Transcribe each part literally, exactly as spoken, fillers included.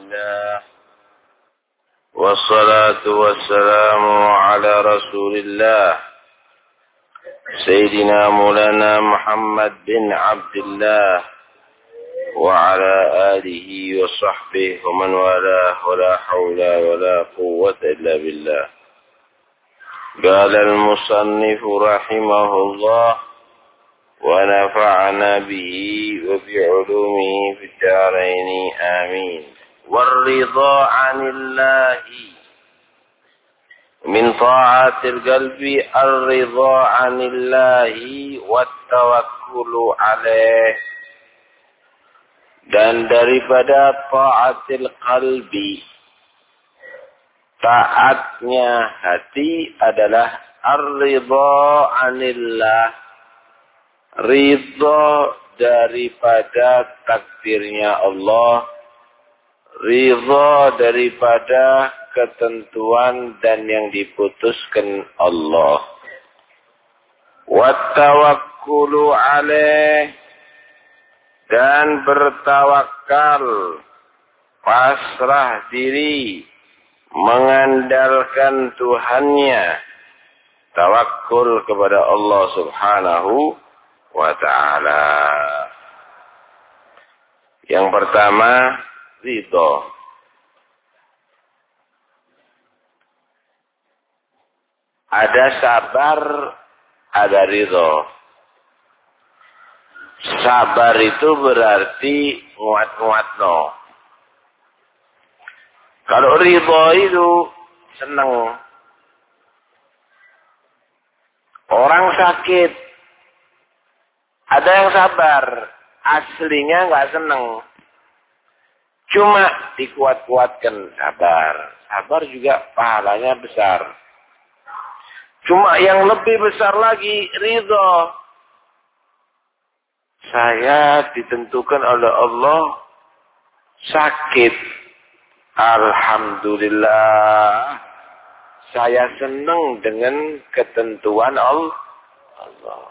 لله والصلاة والسلام على رسول الله سيدنا مولانا محمد بن عبد الله وعلى آله وصحبه ومن والاه ولا حول ولا قوة إلا بالله. قال المصنف رحمه الله ونفعنا به وبعلومه في الدارين آمين. والرضا عن الله من طاعة القلب الرضا عن الله والتوكل عليه, dan daripada taatil qalbi, taatnya hati adalah ar-ridha anillah, ridha daripada takdirnya Allah, ridha daripada ketentuan dan yang diputuskan Allah. Wa tawakkulu alaih, dan bertawakal, pasrah diri, mengandalkan Tuhannya, tawakkul kepada Allah Subhanahu wa ta'ala. Yang pertama, ridho. Ada sabar, ada ridho. Sabar itu berarti nguat-nguat no. Kalau ridho itu senang. Orang sakit, ada yang sabar, aslinya nggak senang. Cuma dikuat-kuatkan, sabar. Sabar juga pahalanya besar. Cuma yang lebih besar lagi, ridho. Saya ditentukan oleh Allah sakit. Alhamdulillah. Saya senang dengan ketentuan Allah.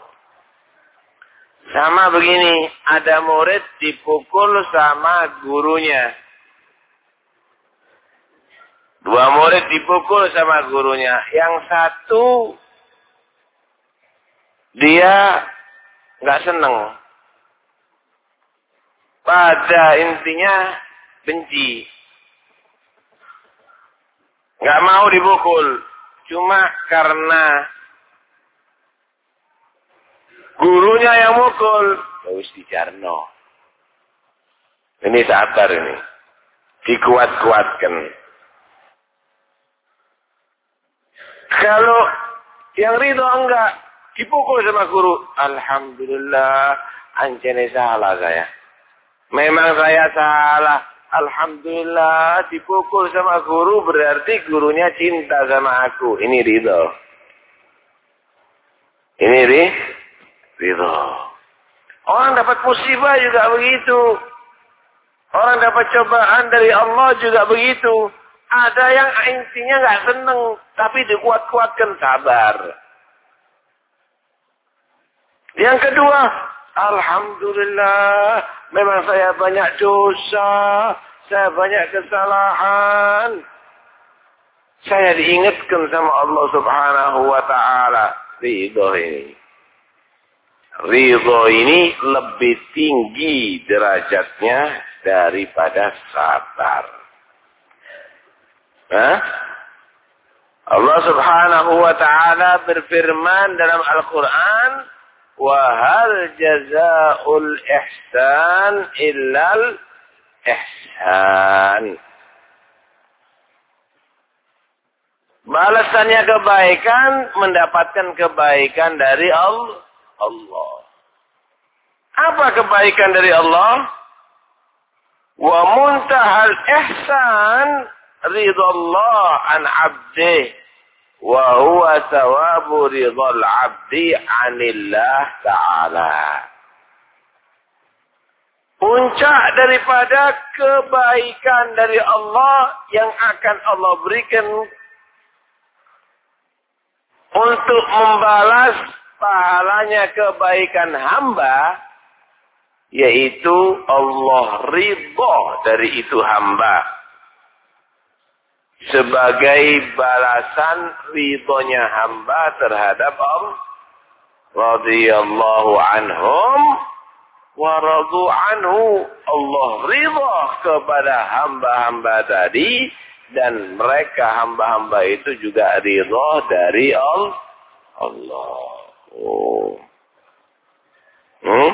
Sama begini, ada murid dipukul sama gurunya. Dua murid dipukul sama gurunya. Yang satu, dia nggak senang. Pada intinya benci. Nggak mau dipukul. Cuma karena gurunya yang mukul, harus dijarno. Ini sabar ini. Dikuat-kuatkan. Kalau yang ridho enggak, dipukul sama guru. Alhamdulillah, ancene salah saya. Memang saya salah. Alhamdulillah, dipukul sama guru berarti gurunya cinta sama aku. Ini ridho. Ini ri, ridho. Orang dapat musibah juga begitu. Orang dapat cobaan dari Allah juga begitu. Ada yang intinya nggak seneng, tapi dikuat-kuatkan, sabar. Yang kedua, alhamdulillah, memang saya banyak dosa, saya banyak kesalahan. Saya diingatkan sama Allah Subhanahu wa ta'ala. Ridho ini. Ridho ini lebih tinggi derajatnya daripada sabar. Hah? Allah Subhanahu wa ta'ala berfirman dalam Al-Quran, wa hal jazaa'ul ihsan illal ihsan. Balasannya kebaikan, mendapatkan kebaikan dari Allah. Apa kebaikan dari Allah? Wa muntahal ihsan ridallah an abdih wa huwa thawabu ridal abdi anillah ta'ala. Puncak daripada kebaikan dari Allah yang akan Allah berikan untuk membalas pahalanya kebaikan hamba, yaitu Allah ridha dari itu hamba. sebagai balasan ridhonya hamba terhadap Allah. Radhiyallahu anhum wa radu anhu. Allah ridha kepada hamba-hamba tadi dan mereka hamba-hamba itu juga ridha dari Allah. Oh. Hmm?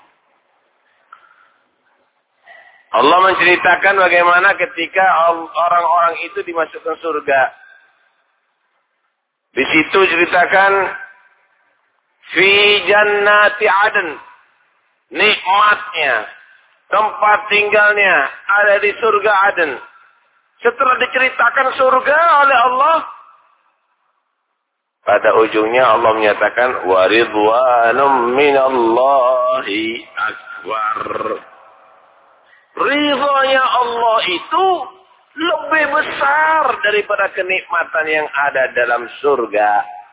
Allah menceritakan bagaimana ketika orang-orang itu dimasukkan surga. Di situ ceritakan fi jannati aden, nikmatnya, tempat tinggalnya ada di surga Aden. Setelah diceritakan surga oleh Allah, pada ujungnya Allah menyatakan wa ridwanum minallahi akbar. Ridhonya Allah itu lebih besar daripada kenikmatan yang ada dalam surga.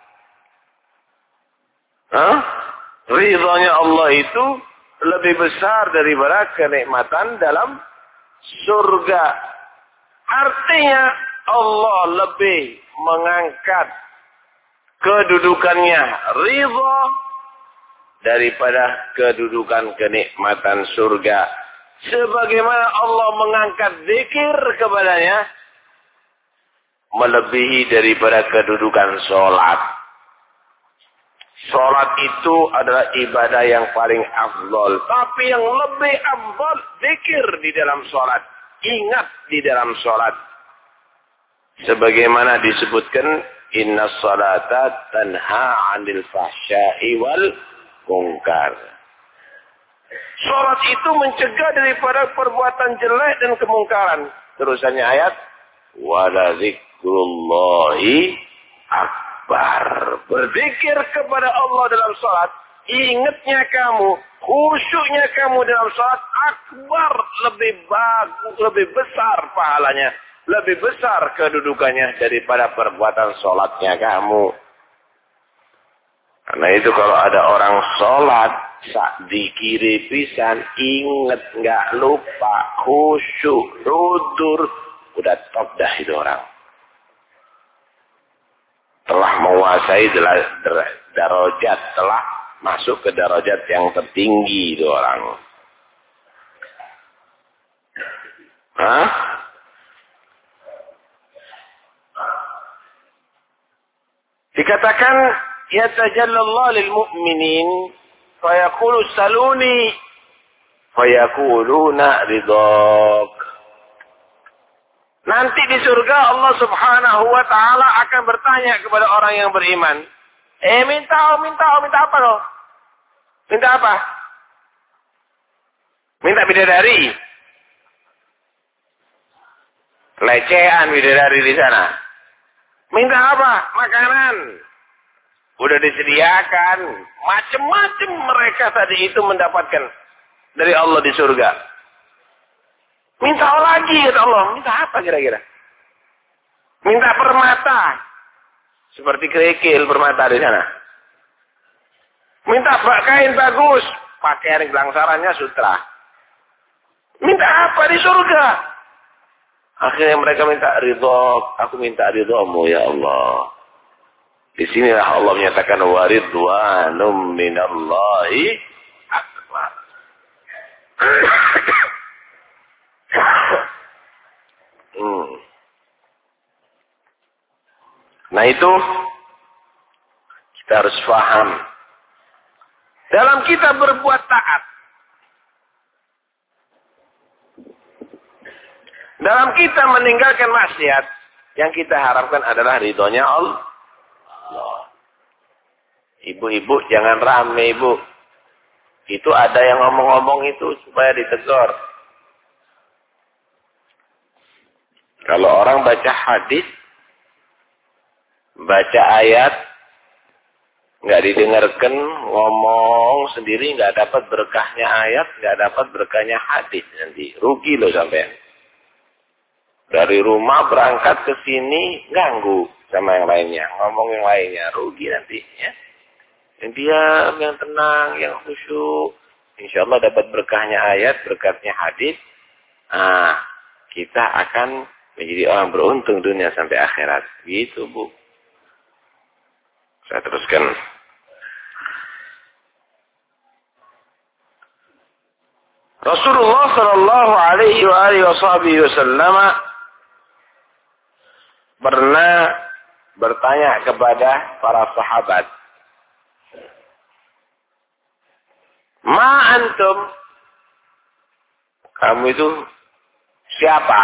Hah? Ridhonya Allah itu lebih besar daripada kenikmatan dalam surga. Artinya Allah lebih mengangkat kedudukannya ridho daripada kedudukan kenikmatan surga. Sebagaimana Allah mengangkat zikir kepadanya melebihi daripada kedudukan sholat. Sholat itu adalah ibadah yang paling afdol. Tapi yang lebih afdol zikir di dalam sholat. Ingat di dalam sholat. Sebagaimana disebutkan inna sholata tanha 'anil fahsya'i wal munkar. Sholat itu mencegah daripada perbuatan jelek dan kemungkaran. Terusannya ayat wala zikrullahi akbar. Berzikir kepada Allah dalam sholat. Ingatnya kamu, khusyuknya kamu dalam sholat akbar, lebih bagus, lebih besar pahalanya, lebih besar kedudukannya daripada perbuatan sholatnya kamu. Karena itu kalau ada orang sholat sak dikiri pisan, ingat nggak lupa, khusyuk, hudur, udah top dah itu orang. Telah menguasai darajat, telah masuk ke darajat yang tertinggi itu orang. Hah? Dikatakan yatajallallahu lil mu'minin fayaqulu saluni fayaquluna ridhak. Nanti di surga Allah Subhanahu wa taala akan bertanya kepada orang yang beriman, "Eh minta, oh, minta, oh, minta apa loh? Minta apa? Minta bidadari. Lecehan bidadari di sana. Minta apa? Makanan. Udah disediakan. Macam-macam mereka tadi itu mendapatkan dari Allah di surga. Minta lagi kata Allah. Minta apa kira-kira? Minta permata. Seperti kerikil permata di sana. Minta kain bagus. Pakaian gelangsarannya sutra. Minta apa di surga? Akhirnya mereka minta ridho. Aku minta ridhomu ya Allah. Di sinilah Allah menyatakan waridwanum minallahi akbar. hmm. Nah itu kita harus paham. Dalam kita berbuat taat, dalam kita meninggalkan maksiat, yang kita harapkan adalah ridhonya Allah. Ibu-ibu jangan rame ibu. Itu ada yang ngomong-ngomong itu supaya ditegur. Kalau orang baca hadis, baca ayat, nggak didengarkan, ngomong sendiri, nggak dapat berkahnya ayat, nggak dapat berkahnya hadis nanti. Rugi loh sampean. Dari rumah berangkat ke sini, ganggu sama yang lainnya. Ngomong yang lainnya, rugi nanti. Ya. Yang diam, yang tenang, yang khusyuk. Insya Allah dapat berkahnya ayat, berkatnya hadis. Nah, kita akan menjadi orang beruntung dunia sampai akhirat. Gitu, Bu. Saya teruskan. Rasulullah sallallahu alaihi wa alihi wasallam pernah bertanya kepada para sahabat, "Ma antum?" Kamu itu siapa?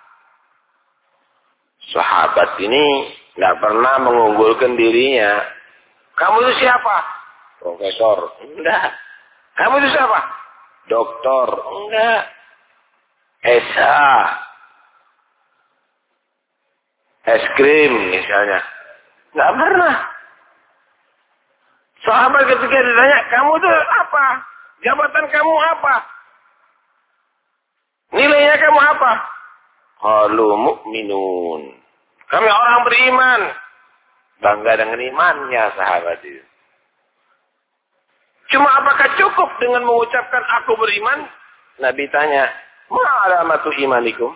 Sahabat ini nggak pernah mengunggulkan dirinya. Kamu itu siapa? Profesor. Enggak. Kamu itu siapa? Doktor. Enggak. S H. Es krim misalnya. Enggak pernah. Sahabat ketika ditanya, kamu itu apa? Jabatan kamu apa? Nilainya kamu apa? Qalu mu'minun. Kami orang beriman. Bangga dengan imannya sahabat itu. Cuma apakah cukup dengan mengucapkan aku beriman? Nabi tanya, ma alamatu imanikum?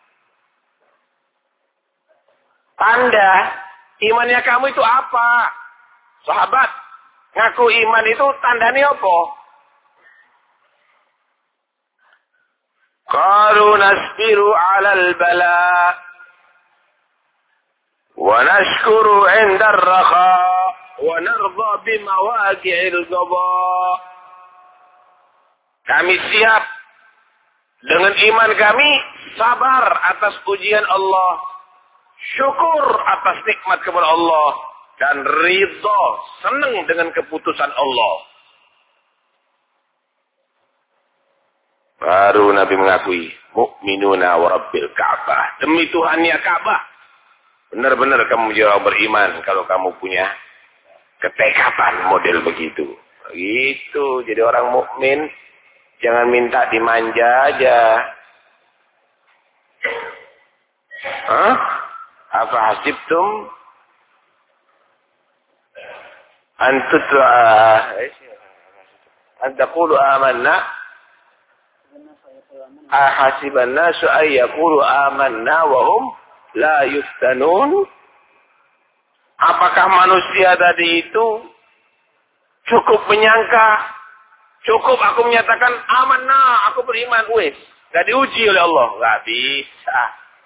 Tanda imannya kamu itu apa? Sahabat, ngaku iman itu tandanya apa? Qalu nasbiru 'alal bala wa nashkuru 'inda ar-rakha wa narda bi mawaqi'il qada. Kami siap dengan iman kami sabar atas ujian Allah, syukur atas nikmat kepada Allah, dan ridha, senang dengan keputusan Allah. Baru Nabi mengakui, mu'minuna wa rabbil Ka'bah. Demi Tuhannya Ka'bah. Benar-benar kamu menjadi orang beriman kalau kamu punya ketekatan model begitu. Begitu, jadi orang mukmin jangan minta dimanja aja. Hah? Apa hasibtum antutla antaqulu amanna ahasiban nasu ay yaqulu amanna wa hum la yuftanun. Apakah manusia tadi itu cukup menyangka, cukup aku menyatakan amanna, aku beriman, wes, enggak diuji oleh Allah? Enggak bisa.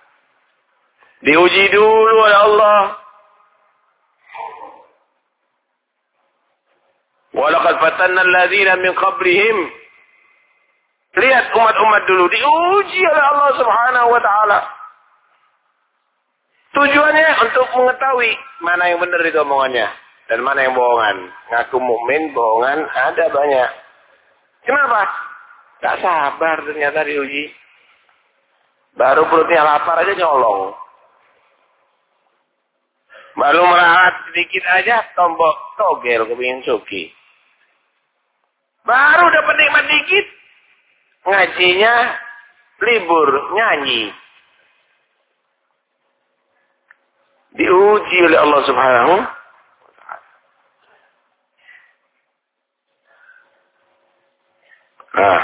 Diuji dulu oleh Allah. Walaqad fatanna alladziina min qablihim. Lihat umat-umat dulu diuji oleh Allah Subhanahu wa taala. Tujuannya untuk mengetahui mana yang benar itu omongannya dan mana yang bohongan. Ngaku mukmin, bohongan ada banyak. Kenapa? Tak sabar ternyata diuji. Baru perutnya lapar aja nyolong. Baru merahat sedikit aja tombok togel kepingin suki. Baru dapat nikmat dikit, ngajinya libur, nyanyi. Diuji oleh Allah Subhanahu wa taala. Nah,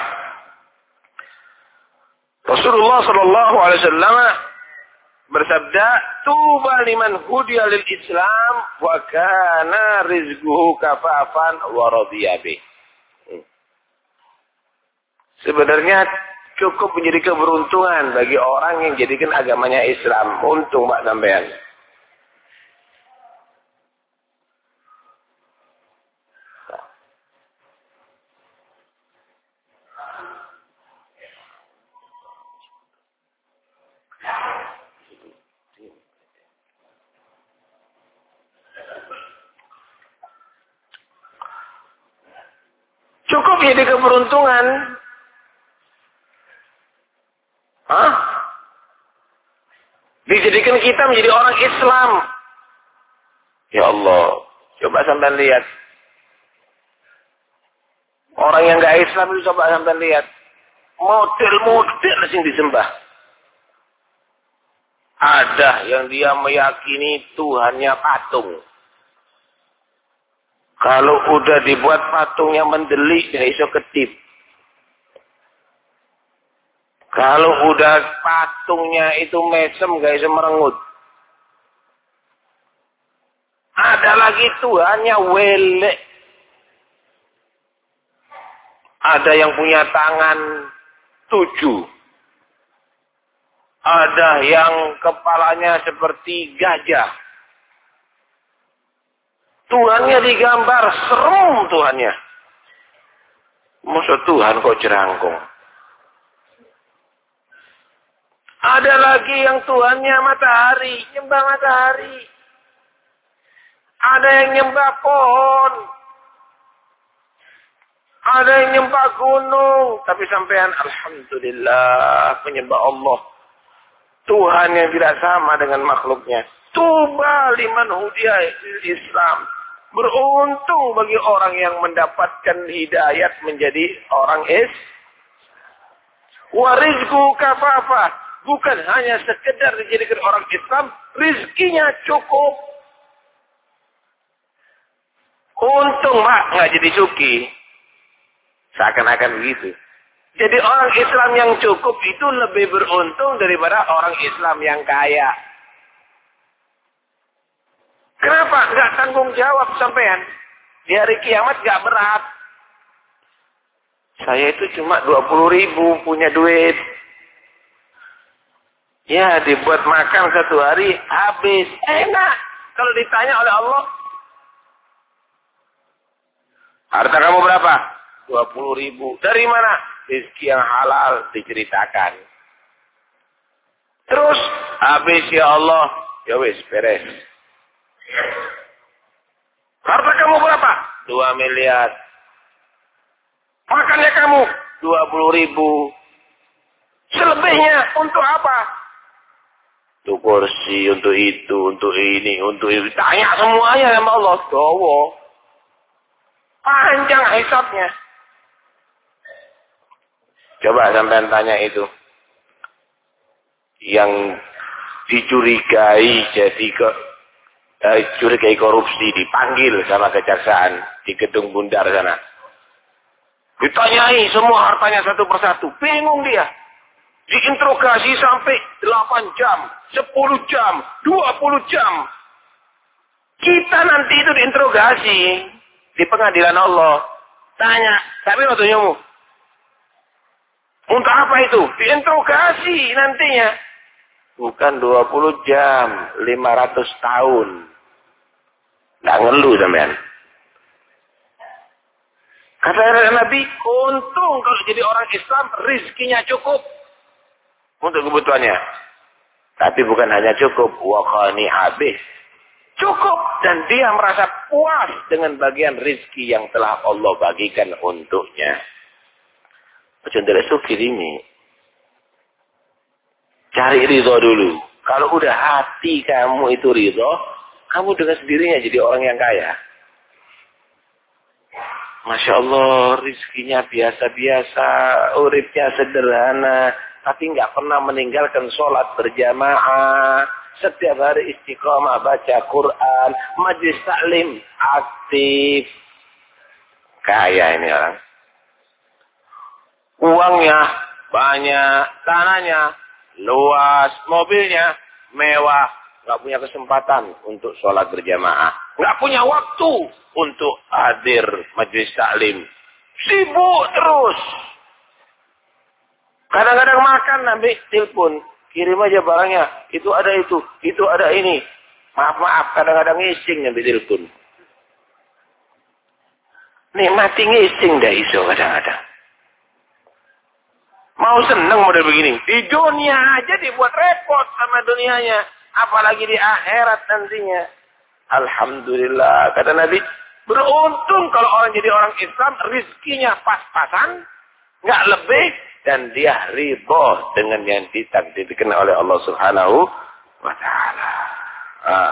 Rasulullah sallallahu alaihi wasallam bersabda, "Tuba liman hudiya lil Islam wa kana rizquhu kafafan wa radiya bih." Sebenarnya cukup menjadi keberuntungan bagi orang yang jadikan agamanya Islam. Untung Pak sampean. Cukup jadi keberuntungan. Hah? Dijadikan kita menjadi orang Islam. Ya Allah, coba sampean lihat. Orang yang gak Islam itu coba sampean lihat. Model-model yang disembah. Ada yang dia meyakini Tuhannya patung. Kalau udah dibuat patungnya mendelik, dia iso ketip. Kalau udah patungnya itu mesem gak bisa merengut. Ada lagi Tuhannya welek. Ada yang punya tangan tujuh. Ada yang kepalanya seperti gajah. Tuhannya digambar serem Tuhannya. Maksud Tuhan kok jerangkung. Ada lagi yang Tuhannya matahari, nyembah matahari. Ada yang nyembah pohon. Ada yang nyembah gunung. Tapi sampean alhamdulillah penyembah Allah. Tuhan yang tidak sama dengan makhluknya. Tuba liman hudiya Islam. Beruntung bagi orang yang mendapatkan hidayat menjadi orang is. Warizku kafafah. Bukan hanya sekedar dijadikan orang Islam. Rizkinya cukup. Untung mak nggak jadi suki. Seakan-akan begitu. Jadi orang Islam yang cukup itu lebih beruntung daripada orang Islam yang kaya. Kenapa? Nggak tanggung jawab sampean. Di hari kiamat nggak berat. Saya itu cuma dua puluh ribu punya duit. Ya dibuat makan satu hari habis. Enak. Kalau ditanya oleh Allah. Harta kamu berapa? dua puluh ribu. Dari mana? Rezeki yang halal diceritakan. Terus habis ya Allah. Ya wis beres. Harta kamu berapa? dua miliar. Makannya kamu dua puluh ribu. Selebihnya untuk apa? Untuk kursi, untuk itu, untuk ini, untuk itu. Tanya semuanya sama Allah. Dowo. Panjang hisabnya. Coba sampean tanya itu. Yang dicurigai jadi ke eh, curigai korupsi dipanggil sama kejaksaan di gedung Bundar sana. Ditanyai semua hartanya satu persatu. Bingung dia. Diinterogasi sampai delapan jam, sepuluh jam, dua puluh jam. Kita nanti itu diinterogasi di pengadilan Allah. Tanya, tapi waktu nyomu. Untuk apa itu? Diinterogasi nantinya. Bukan dua puluh jam, lima ratus tahun. Nggak ngeluh sampean. Kata Nabi, untung kalau jadi orang Islam, rizkinya cukup. Untuk kebutuhannya. Tapi bukan hanya cukup. Wakhani habis. Cukup. Dan dia merasa puas dengan bagian rizki yang telah Allah bagikan untuknya. Contohnya suki ini. Cari ridho dulu. Kalau udah hati kamu itu ridho, kamu dengan sendirinya jadi orang yang kaya. Masya Allah, rizkinya biasa-biasa, uripnya sederhana, tapi nggak pernah meninggalkan sholat berjamaah, setiap hari istiqomah baca Quran, majlis taklim aktif, kaya ini orang. Uangnya banyak, tanahnya luas, mobilnya mewah, nggak punya kesempatan untuk sholat berjamaah, nggak punya waktu untuk hadir majelis taklim, sibuk terus. Kadang-kadang makan ambil telepon, kirim aja barangnya, itu ada itu, itu ada ini. Maaf maaf, kadang-kadang ngising ambil telepon. Nikmati ngising dah iso kadang-kadang. Mau seneng model begini. Di dunia aja dibuat repot sama dunianya. Apalagi di akhirat nantinya. Alhamdulillah. Kata Nabi. Beruntung kalau orang jadi orang Islam. Rizkinya pas-pasan. Nggak lebih. Dan dia ridho dengan yang ditakdirkan oleh Allah Subhanahu wa ta'ala. Ah.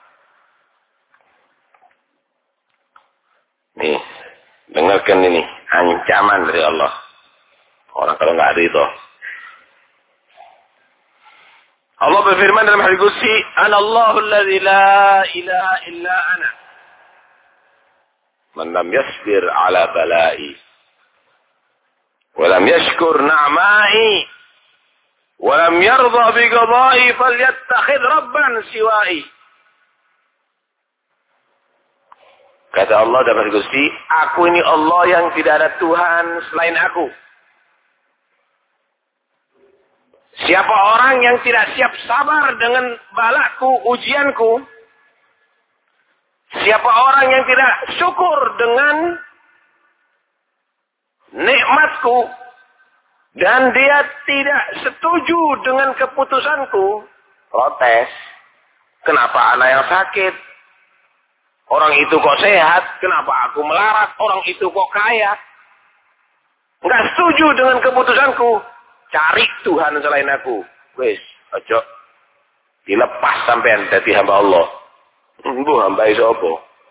Nih. Dengarkan ini. Ancaman dari Allah. Orang kalau nggak ridho. Allah berfirman dalam hadis qudsi, "Anallahu alladzi la ilaha illa ana. Man lam yasbir ala bala'i wa lam yashkur na'ma'i Walam yardha bi qada'i falyattakhidh rabban siwa'i. Kata Allah dapat Gusti, aku ini Allah yang tidak ada Tuhan selain aku. Siapa orang yang tidak siap sabar dengan balaku, ujianku, siapa orang yang tidak syukur dengan nikmatku, dan dia tidak setuju dengan keputusanku, protes. Kenapa anak yang sakit? Orang itu kok sehat? Kenapa aku melarat? Orang itu kok kaya? Enggak setuju dengan keputusanku. Cari Tuhan selain aku. Wis, ojo dilepas sampean dadi hamba Allah. Mbuh hamba sapa?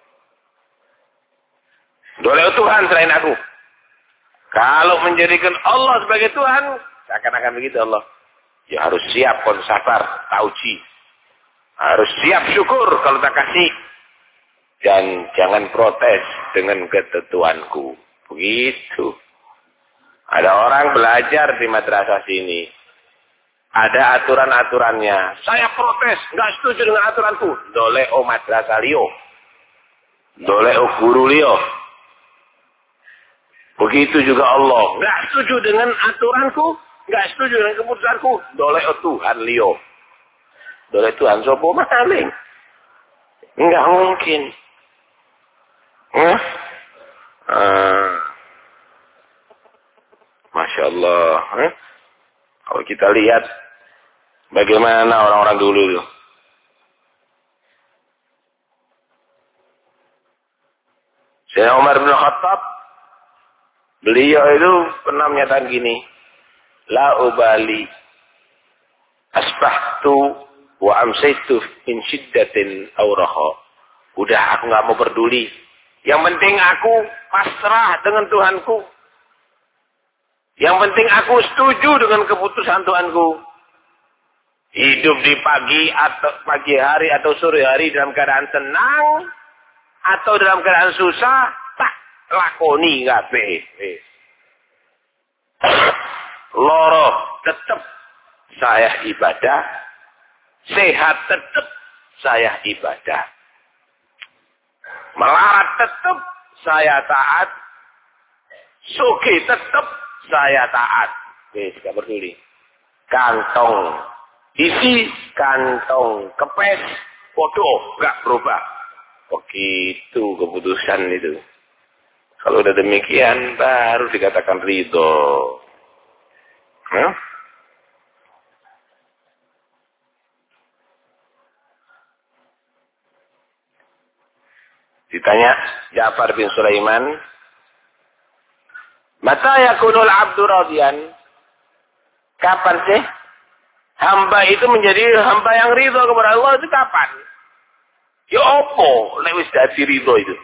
Doleh Tuhan selain aku. Kalau menjadikan Allah sebagai Tuhan, seakan-akan begitu Allah. Ya harus siap kon sabar, tauji. Harus siap syukur kalau tak kasih. Dan jangan protes dengan ketentuanku. Begitu. Ada orang belajar di madrasah sini. Ada aturan-aturannya. Saya protes, nggak setuju dengan aturanku. Doleh o madrasah liyo. Doleh o guru liyo. Begitu juga Allah. Nggak setuju dengan aturanku, nggak setuju dengan keputusanku. Doleh o Tuhan liyo. Doleh Tuhan sopo maling. Nggak mungkin. Huh? Uh, Masya Allah. Huh? Kalau kita lihat bagaimana orang-orang dulu itu. Sayyidina Umar bin Khattab, beliau itu pernah menyatakan gini, la ubali asbahtu wa amsaitu min syiddatin aw raha. Udah aku nggak mau peduli. Yang penting aku pasrah dengan Tuhanku. Yang penting aku setuju dengan keputusan Tuhanku. Hidup di pagi atau pagi hari atau sore hari dalam keadaan senang atau dalam keadaan susah, tak lakoni kabeh. Loro tetap saya ibadah, sehat tetap saya ibadah. Melarat tetap saya taat, sugih tetap saya taat. Wis gak peduli. Kantong isi, kantong kepes, bodoh, gak berubah. Begitu keputusan itu. Kalau udah demikian, baru dikatakan ridho. Huh? Ditanya Ja'far bin Sulaiman, mata yakunul abdu radiyan? Kapan sih hamba itu menjadi hamba yang ridho kepada Allah itu kapan? Ya opo lewis dadi ridho itu.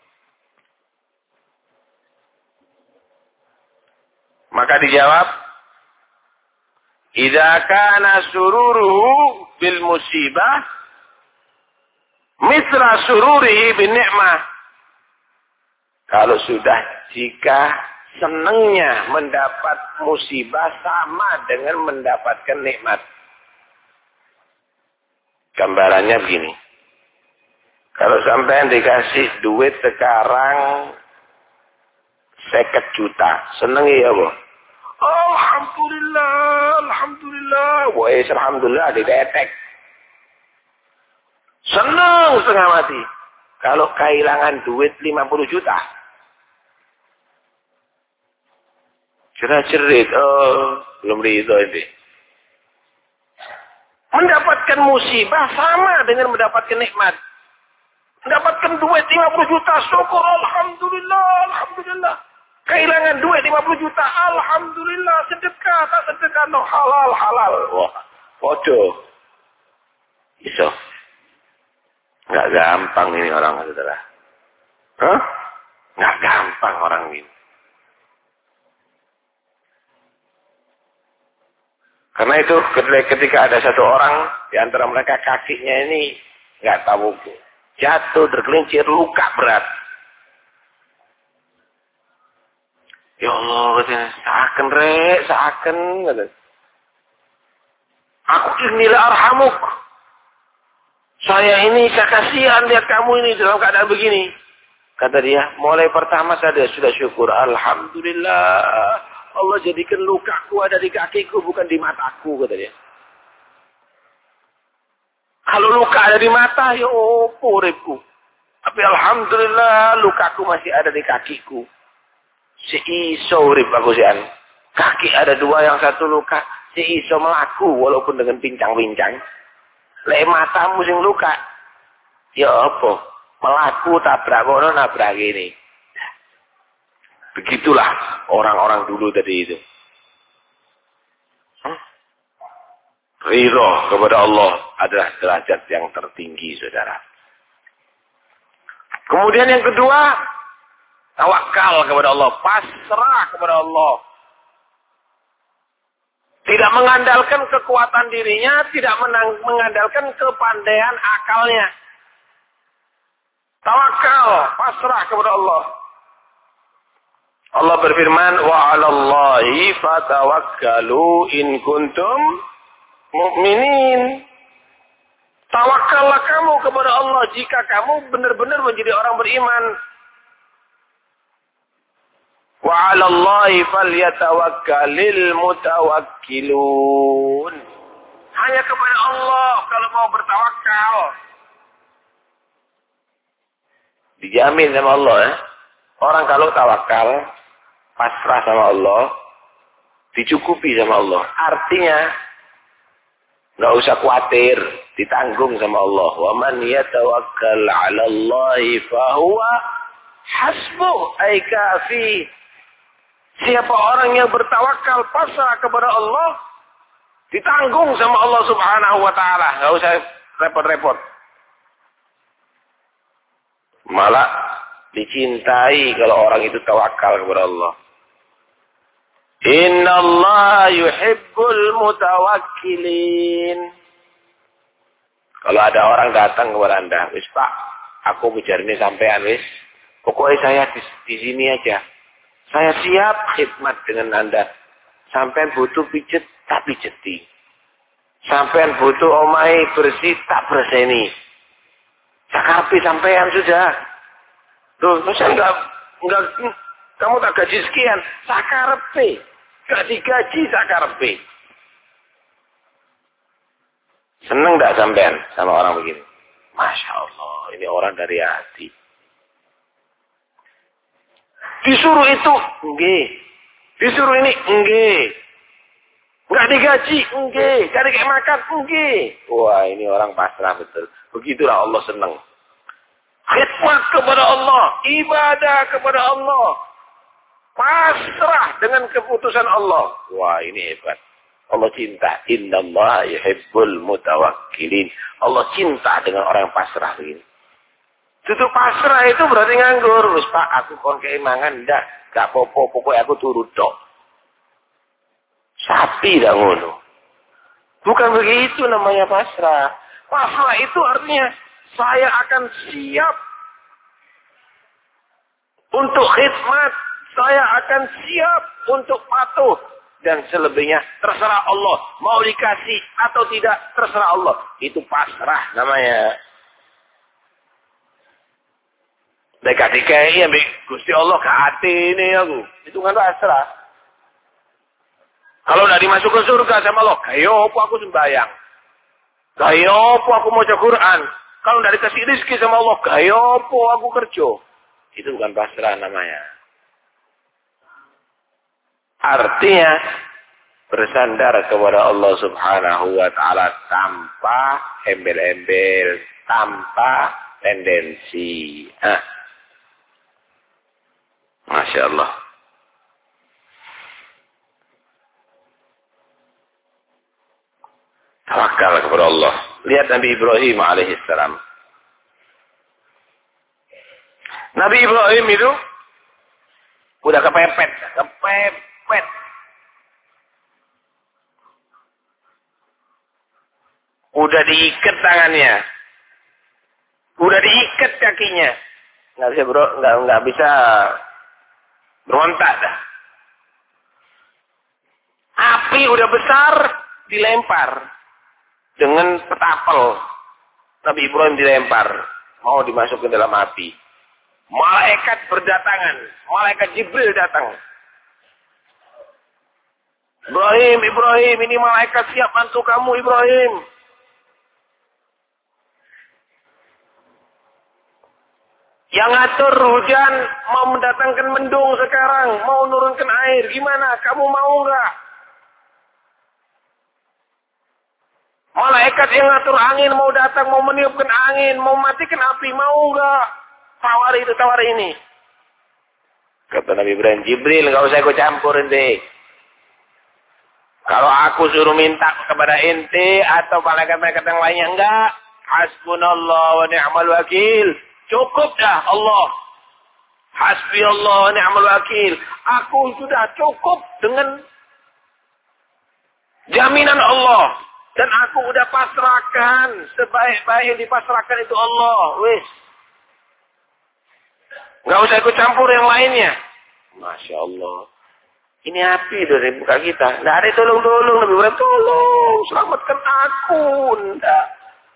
Maka dijawab, idza kana sururuhu bil musibah mitra sururihi bin ni'mah. Kalau sudah jika senangnya mendapat musibah sama dengan mendapatkan nikmat. Gambarannya begini. Kalau sampai dikasih duit sekarang seket juta, seneng ya boh. Alhamdulillah, alhamdulillah. Woi, alhamdulillah didetek. Seneng setengah mati. Kalau kehilangan duit lima puluh juta. Cerit-cerit, oh, belum ridho ini. Mendapatkan musibah sama dengan mendapatkan nikmat. Mendapatkan duit lima puluh juta, syukur, alhamdulillah, alhamdulillah. Kehilangan duit lima puluh juta, alhamdulillah, sedekah, tak sedekah, no, halal, halal. Wah, bodoh. Iso. Nggak gampang ini orang, saudara. Hah? Nggak gampang orang ini. Karena itu ketika ada satu orang di antara mereka kakinya ini nggak tahu jatuh tergelincir luka berat. Ya Allah, katanya, seakan rek, seakan, katanya. Aku inilah arhamuk. Saya ini kasihan lihat kamu ini dalam keadaan begini. Kata dia, mulai pertama saya sudah syukur. Alhamdulillah. Allah jadikan lukaku ada di kakiku bukan di mataku, kata dia. Kalau luka ada di mata, ya opo uripku. Tapi alhamdulillah lukaku masih ada di kakiku. Si iso urip aku sian. Kaki ada dua, yang satu luka. Si iso melaku walaupun dengan pincang-pincang. Lek matamu sing luka. Ya apa? Melaku tabrak kono nabrak gini. Begitulah orang-orang dulu tadi itu. Hmm? Ridho kepada Allah adalah derajat yang tertinggi, saudara. Kemudian yang kedua, tawakal kepada Allah, pasrah kepada Allah. Tidak mengandalkan kekuatan dirinya, tidak menang, mengandalkan kepandaian akalnya. Tawakal, pasrah kepada Allah. Allah berfirman, wa 'alallahi fatawakkalu in kuntum mu'minin. Tawakallah kamu kepada Allah jika kamu benar-benar menjadi orang beriman. Wa 'alallahi falyatawakkalul mutawakkilun. Hanya kepada Allah kalau mau bertawakal. Dijamin sama Allah ya. Orang kalau tawakal, pasrah sama Allah, dicukupi sama Allah. Artinya, nggak usah khawatir, ditanggung sama Allah. Wa man yatawakkal 'ala Allahi fahuwa hasbuh ay kafi. Siapa orang yang bertawakal pasrah kepada Allah, ditanggung sama Allah Subhanahu wa taala, nggak usah repot-repot. Malah dicintai kalau orang itu tawakal kepada Allah. Innallaha yuhibbul mutawakkilin. Kalau ada orang datang kepada Anda, wis Pak, aku bicara ini sampean wis. Pokoknya saya di, di sini aja. Saya siap khidmat dengan Anda. Sampean butuh pijet, tak pijeti. Sampean butuh omai bersih, tak berseni. Sakarepe sampean sudah. Tuh, masa enggak enggak kamu tak gaji sekian, sakarepe. Gak digaji sakarepe. Seneng enggak sampean sama orang begini? Masya Allah, ini orang dari hati. Disuruh itu, enggak. Disuruh ini, enggak. Enggak digaji, enggak. Enggak dikasih makan, enggak. Wah, ini orang pasrah betul. Begitulah Allah senang. Khidmat kepada Allah, ibadah kepada Allah, pasrah dengan keputusan Allah. Wah, ini hebat. Allah cinta. Innallaha yuhibbul mutawakkilin. Allah cinta dengan orang yang pasrah begini. Itu pasrah itu berarti nganggur. Wis Pak, aku kon keimangan ndak, gak apa-apa, pokoknya aku turut tok. Sapi dah ngono. Bukan begitu namanya pasrah. Pasrah itu artinya saya akan siap untuk khidmat. Saya akan siap untuk patuh. Dan selebihnya terserah Allah. Mau dikasih atau tidak terserah Allah. Itu pasrah namanya. Dekat dikai ambil Gusti Allah ke hati ini aku. Itu kan pasrah. Kalau tidak dimasuk ke surga sama Allah. Kayo apa aku sembahyang. Kayo apa aku mau baca Quran. Kalau tidak dikasih rezeki sama Allah. Kayo apa aku kerja. Itu bukan pasrah namanya. Artinya bersandar kepada Allah Subhanahu wa taala tanpa embel-embel, tanpa tendensi. Hah. Masya Allah. Tawakal kepada Allah. Lihat Nabi Ibrahim alaihissalam. Nabi Ibrahim itu udah kepepet, kepepet. Udah diikat tangannya. Udah diikat kakinya. Nggak bisa bro, nggak nggak bisa berontak dah. Api udah besar dilempar. dengan petapel. Nabi Ibrahim dilempar, mau dimasukkan dalam api. Malaikat berdatangan, malaikat Jibril datang. Ibrahim, Ibrahim, ini malaikat siap bantu kamu, Ibrahim. Yang ngatur hujan, mau mendatangkan mendung sekarang, mau nurunkan air, gimana? Kamu mau nggak? Malaikat yang ngatur angin mau datang, mau meniupkan angin, mau matikan api, mau nggak? Tawar itu, tawar ini. Kata Nabi Ibrahim, Jibril, nggak usah ikut campur ente. Kalau aku suruh minta kepada ente atau malaikat-malaikat yang lainnya, enggak. Hasbunallah wa ni'mal wakil. Cukup dah Allah. Hasbi Allah wa ni'mal wakil. Aku sudah cukup dengan jaminan Allah. Dan aku udah pasrahkan. Sebaik-baik yang dipasrahkan itu Allah. Wis. Nggak usah ikut campur yang lainnya. Masya Allah. Ini api dari muka kita. Nggak ada tolong-tolong. Nabi Ibrahim, tolong. Selamatkan aku. Nggak.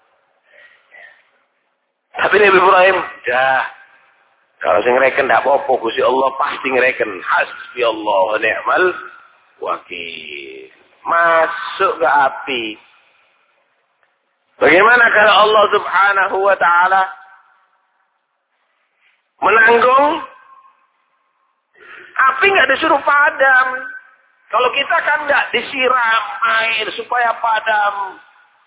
Tapi Nabi Ibrahim, dah. Kalau saya ngereken, nggak apa-apa. Gusti Allah pasti ngereken. Hasbi Allah wa ni'mal wakil. Masuk ke api. Bagaimana kalau Allah subhanahu wa ta'ala menanggung? Api nggak disuruh padam. Kalau kita kan nggak disiram air supaya padam.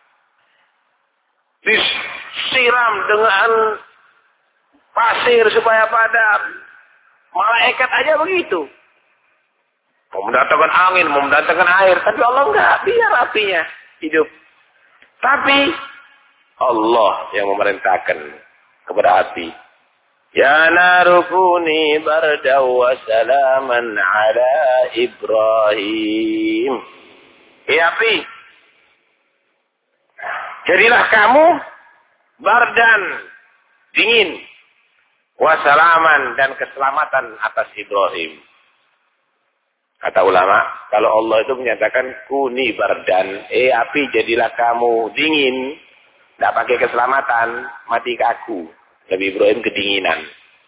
Disiram dengan pasir supaya padam. Malaikat aja begitu. Mau mendatangkan angin, mau mendatangkan air. Tapi Allah enggak, biar apinya hidup. Tapi Allah yang memerintahkan kepada api. Ya narukuni bardaw wa salaman ala Ibrahim. Ya api, jadilah kamu bardan, dingin, wasalaman, dan keselamatan atas Ibrahim. Kata ulama, kalau Allah itu menyatakan kuni bardan, eh api jadilah kamu dingin, tidak pakai keselamatan, mati ke aku. Nabi Ibrahim kedinginan.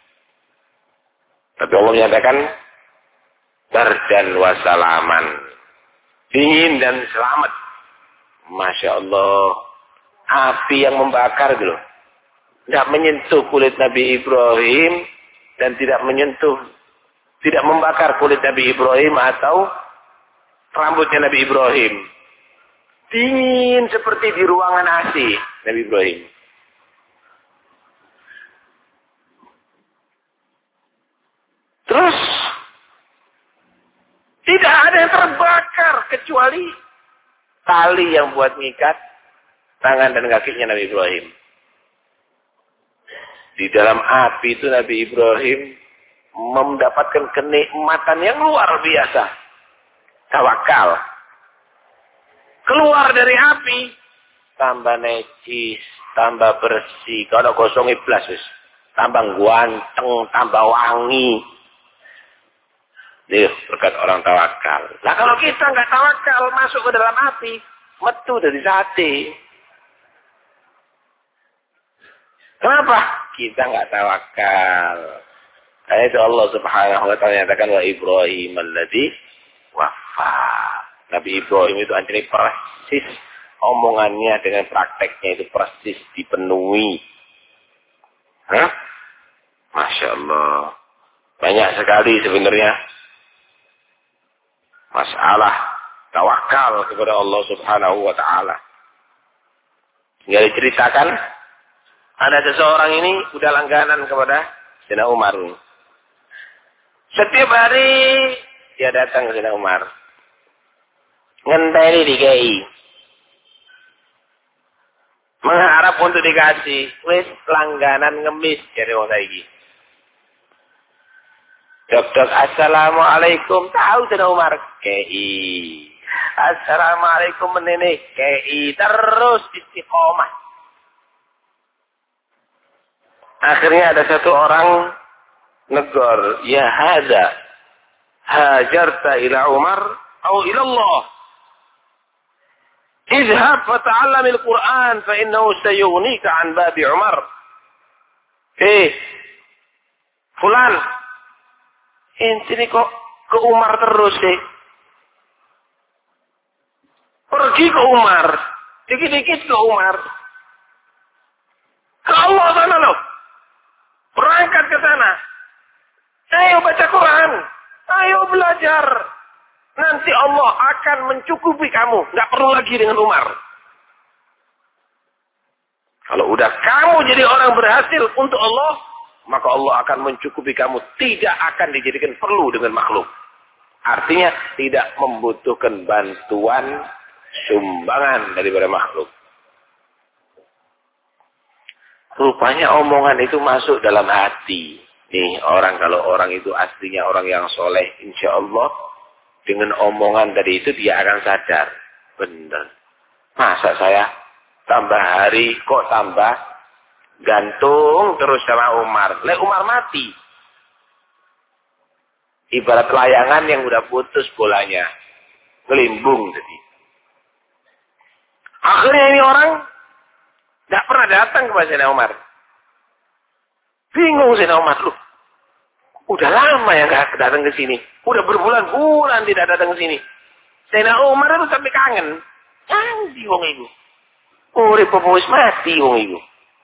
Tapi Allah menyatakan bardan wasalaman, dingin dan selamat. Masya Allah, api yang membakar gitu, tidak menyentuh kulit Nabi Ibrahim dan tidak menyentuh, tidak membakar kulit Nabi Ibrahim atau rambutnya Nabi Ibrahim. Dingin seperti di ruangan A C Nabi Ibrahim. Terus tidak ada yang terbakar kecuali tali yang buat ngikat tangan dan kakinya Nabi Ibrahim. Di dalam api itu Nabi Ibrahim mendapatkan kenikmatan yang luar biasa. Tawakal. Keluar dari api, tambah necis, tambah bersih. Kalau kosong iblas, tambah ganteng, tambah wangi. Nih, berkat orang tawakal. Nah kalau kita nggak tawakal, masuk ke dalam api, metu dari sate. Kenapa? Kita nggak tawakal. Karena itu Allah subhanahu wa ta'ala nyatakan wa Ibrahim alladzi wafa. Nabi Ibrahim itu anjani persis omongannya dengan prakteknya itu persis dipenuhi. Hah? Masya Allah. Banyak sekali sebenarnya masalah tawakal kepada Allah subhanahu wa ta'ala. Tinggal diceritakan, ada seseorang ini udah langganan kepada Sayyidina Umar. Setiap hari dia datang ke Sayyidina Umar. Ngenteni di K I. Mengharap untuk dikasih. Wis langganan ngemis jadi wong saiki. Dok-dok, assalamualaikum. Tahu Sayyidina Umar? K I. Assalamualaikum menene. K I. Terus istiqomah. Akhirnya ada satu orang negor. Ya hadza. Hajarta ila Umar. Atau ila Allah. Idhab fata'allamil Qur'an fa innahu sayughnika an babi Umar. Hei, fulan, ente ini kok ke Umar terus sih? Pergi ke Umar, dikit-dikit ke Umar. Ke Allah sana loh. Berangkat ke sana. Ayo baca Quran. Ayo belajar. Nanti Allah akan mencukupi kamu. Nggak perlu lagi dengan Umar. Kalau udah kamu jadi orang berhasil untuk Allah, maka Allah akan mencukupi kamu. Tidak akan dijadikan perlu dengan makhluk. Artinya tidak membutuhkan bantuan sumbangan daripada makhluk. Rupanya omongan itu masuk dalam hati. Nih orang kalau orang itu aslinya orang yang soleh, insya Allah dengan omongan tadi itu dia akan sadar. Benar. Masa saya tambah hari kok tambah gantung terus sama Umar. Le Umar mati. Ibarat layangan yang udah putus bolanya. Ngelimbung tadi. Akhirnya ini orang tidak pernah datang kepada Sayyidina Umar. Bingung Sayyidina Umar. Loh, udah lama ya gak datang ke sini. Udah berbulan-bulan tidak datang ke sini. Sayyidina Umar itu sampai kangen. Canggih wong itu. Urip apa wis mati wong itu.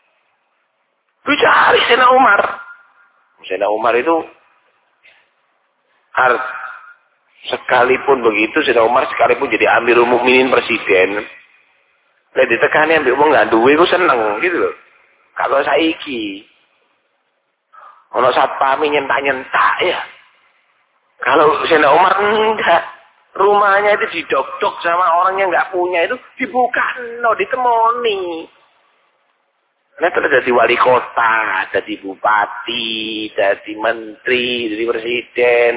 Dicari Sayyidina Umar. Sayyidina Umar itu art, sekalipun begitu Sayyidina Umar sekalipun jadi Amirul Mukminin presiden. Lah ditekani ambek wong gak duwe ku seneng gitu loh. Kalau saiki ono satpam nyentak-nyentak ya. Kalau Sayyidina Umar enggak, rumahnya itu didok-dok sama orang yang enggak punya itu dibuka no ditemoni. Nah terus jadi wali kota, jadi bupati, jadi menteri, jadi presiden.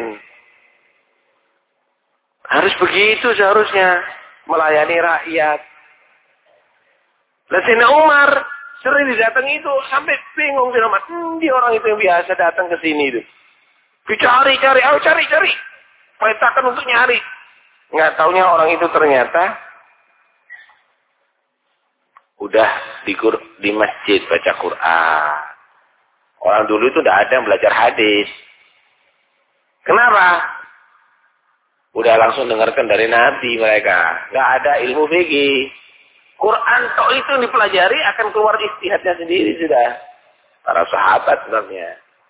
Harus begitu seharusnya melayani rakyat. Lah Sayyidina Umar sering didatangi itu sampai bingung Sayyidina Umar. Hmm, dia orang itu yang biasa datang ke sini itu. Dicari-cari, ayo cari-cari. Petakan untuk nyari. Nggak taunya orang itu ternyata udah di, di masjid baca Quran. Orang dulu itu tidak ada yang belajar hadis. Kenapa? Udah langsung dengarkan dari Nabi mereka. Nggak ada ilmu fikih. Quran tok itu yang dipelajari akan keluar ijtihadnya sendiri sudah. Para sahabat sebenarnya.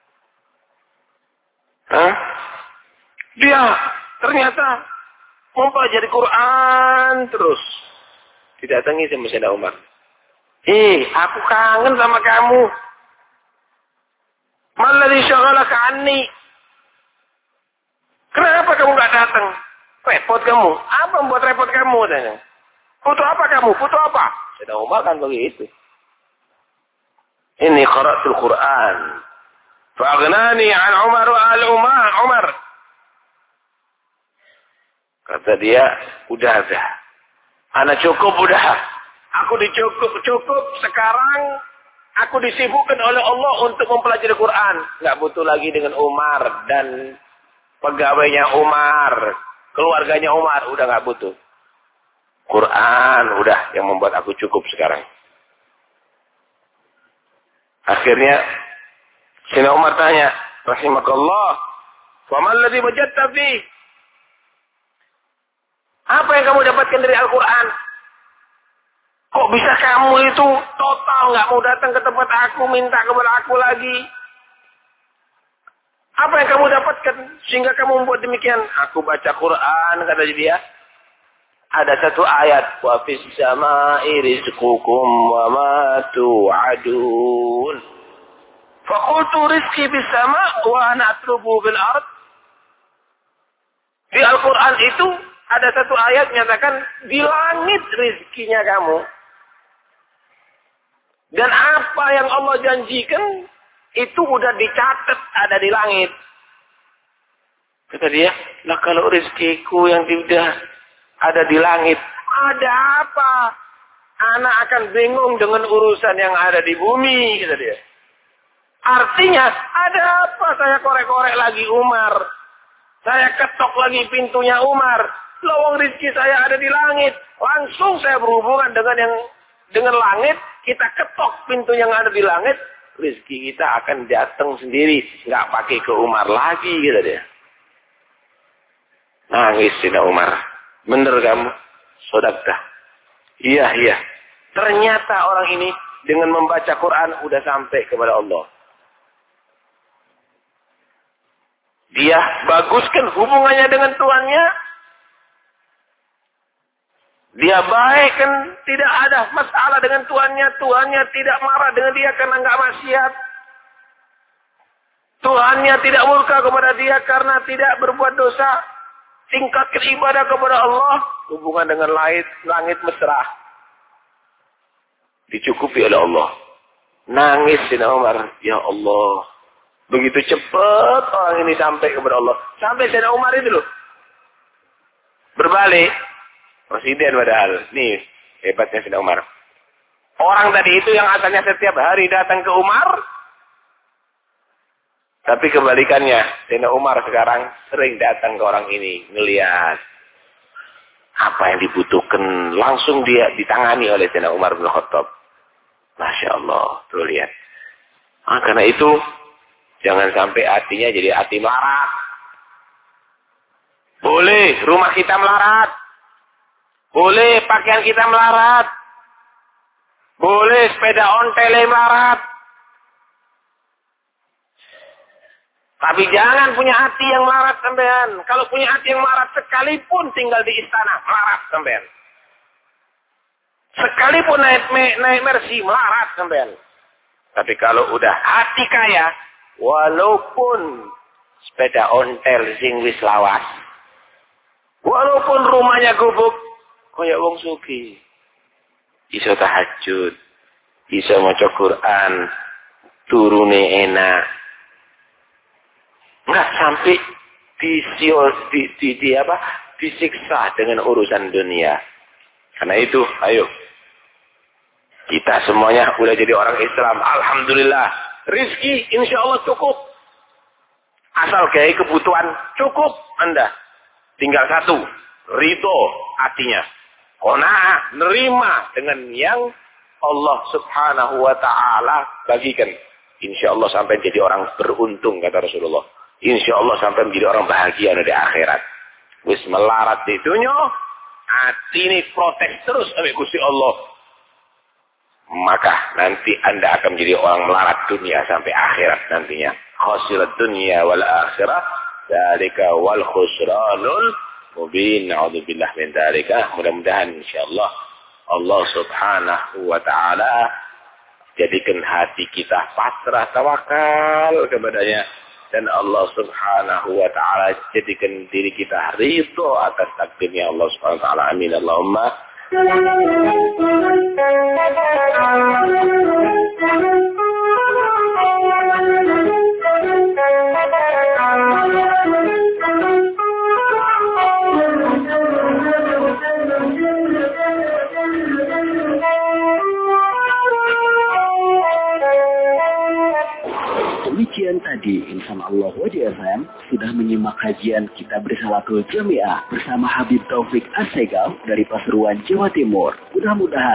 Hah? Dia ternyata mempelajari Quran terus. Didatangi sama Sayyidina Umar. Eh, aku kangen sama kamu. Maladzi syaghalaka anni. Kenapa kamu gak datang? Repot kamu. Apa membuat repot kamu? Tanya. Foto apa kamu? Foto apa? Sayyidina Umar kan begitu. Ini qara'tul Quran. Fa'aghnani an Umar wa al Umar. Umar. Kata dia, udah dah. Anak cukup udah. Aku dicukup cukup sekarang. Aku disibukkan oleh Allah untuk mempelajari Quran. Nggak butuh lagi dengan Umar dan pegawainya Umar, keluarganya Umar, udah nggak butuh. Quran udah yang membuat aku cukup sekarang. Akhirnya Sayyidina Umar tanya, rahimakallah, wa mal ladzi wajadta fi? Apa yang kamu dapatkan dari Al-Quran? Kok bisa kamu itu total nggak mau datang ke tempat aku, minta kepada aku lagi? Apa yang kamu dapatkan sehingga kamu membuat demikian? Aku baca Quran, kata dia. Ada satu ayat, wa fis sama'i rizqukum wa ma tu'adun. Fa qultu rizqi bis sama' wa ana atlubu bil ard. Di Al-Quran itu ada satu ayat menyatakan di langit rizkinya kamu. Dan apa yang Allah janjikan itu udah dicatat ada di langit. Kata dia, nah kalau rizkiku yang sudah ada di langit, ada apa? Anak akan bingung dengan urusan yang ada di bumi, kata dia. Artinya, ada apa saya korek-korek lagi Umar? Saya ketok lagi pintunya Umar. lowong rezeki saya ada di langit. Langsung saya berhubungan dengan yang dengan langit. Kita ketok pintu yang ada di langit. Rezeki kita akan datang sendiri. Nggak pakai ke Umar lagi, gitu dia. Nangis Sina Umar. Bener kamu? Sodakta. Iya, iya. Ternyata orang ini dengan membaca Quran udah sampai kepada Allah. Dia baguskan hubungannya dengan Tuhannya. Dia baik kan, tidak ada masalah dengan Tuhannya. Tuhannya tidak marah dengan dia karena nggak maksiat. Tuhannya tidak murka kepada dia karena tidak berbuat dosa. Tingkatkan ibadah kepada Allah. Hubungan dengan langit, langit mesra. Dicukupi oleh Allah. Nangis Sina Umar. Ya Allah. Begitu cepat orang ini sampai kepada Allah. Sampai Sayyidina Umar itu loh. Berbalik. Presiden padahal. Nih, hebatnya Sayyidina Umar. Orang tadi itu yang asalnya setiap hari datang ke Umar. Tapi kebalikannya. Sayyidina Umar sekarang sering datang ke orang ini. Ngelihat. Apa yang dibutuhkan. Langsung dia ditangani oleh Sayyidina Umar bin Khattab. Masya Allah. Tuh lihat. Nah, karena itu. Jangan sampai hatinya jadi hati melarat. Boleh rumah kita melarat. Boleh pakaian kita melarat. Boleh sepeda ontel melarat. Tapi jangan punya hati yang melarat sampean. Kalau punya hati yang melarat sekalipun tinggal di istana, melarat sampean. Sekalipun naik, naik Mercy, melarat sampean. Tapi kalau udah hati kaya, walaupun sepeda ontel sing wis lawas. Walaupun rumahnya gubuk, kaya wong sugih. Iso tahajud, iso maca Quran, turune enak. Enggak sampai disio, di, di, di apa? disiksa dengan urusan dunia. Karena itu, ayo. Kita semuanya udah jadi orang Islam. Alhamdulillah. Rizki insya Allah cukup. Asal kayak kebutuhan cukup Anda. Tinggal satu. Ridho hatinya. Qanaah, nerima dengan yang Allah subhanahu wa ta'ala bagikan. Insya Allah sampai jadi orang beruntung kata Rasulullah. Insya Allah sampai menjadi orang bahagia di akhirat. Wis melarat di dunia. Hati ini protes terus oleh Gusti Allah. Maka nanti Anda akan menjadi orang melarat dunia sampai akhirat nantinya. Khasirat dunia wal akhirah. Dalika wal khusranul mubin. Na'udzubillah min dalika. Mudah-mudahan insyaAllah Allah subhanahu wa ta'ala jadikan hati kita pasrah tawakal kepadanya. Dan Allah subhanahu wa ta'ala jadikan diri kita ridho atas takdirnya Allah subhanahu wa ta'ala. Amin. Allahumma. Demikian tadi Insan Allah Wadi F M sudah menyimak kajian Kitab Risalatul Jami'ah bersama Habib Taufik Assegal dari Pasuruan, Jawa Timur. Mudah-mudahan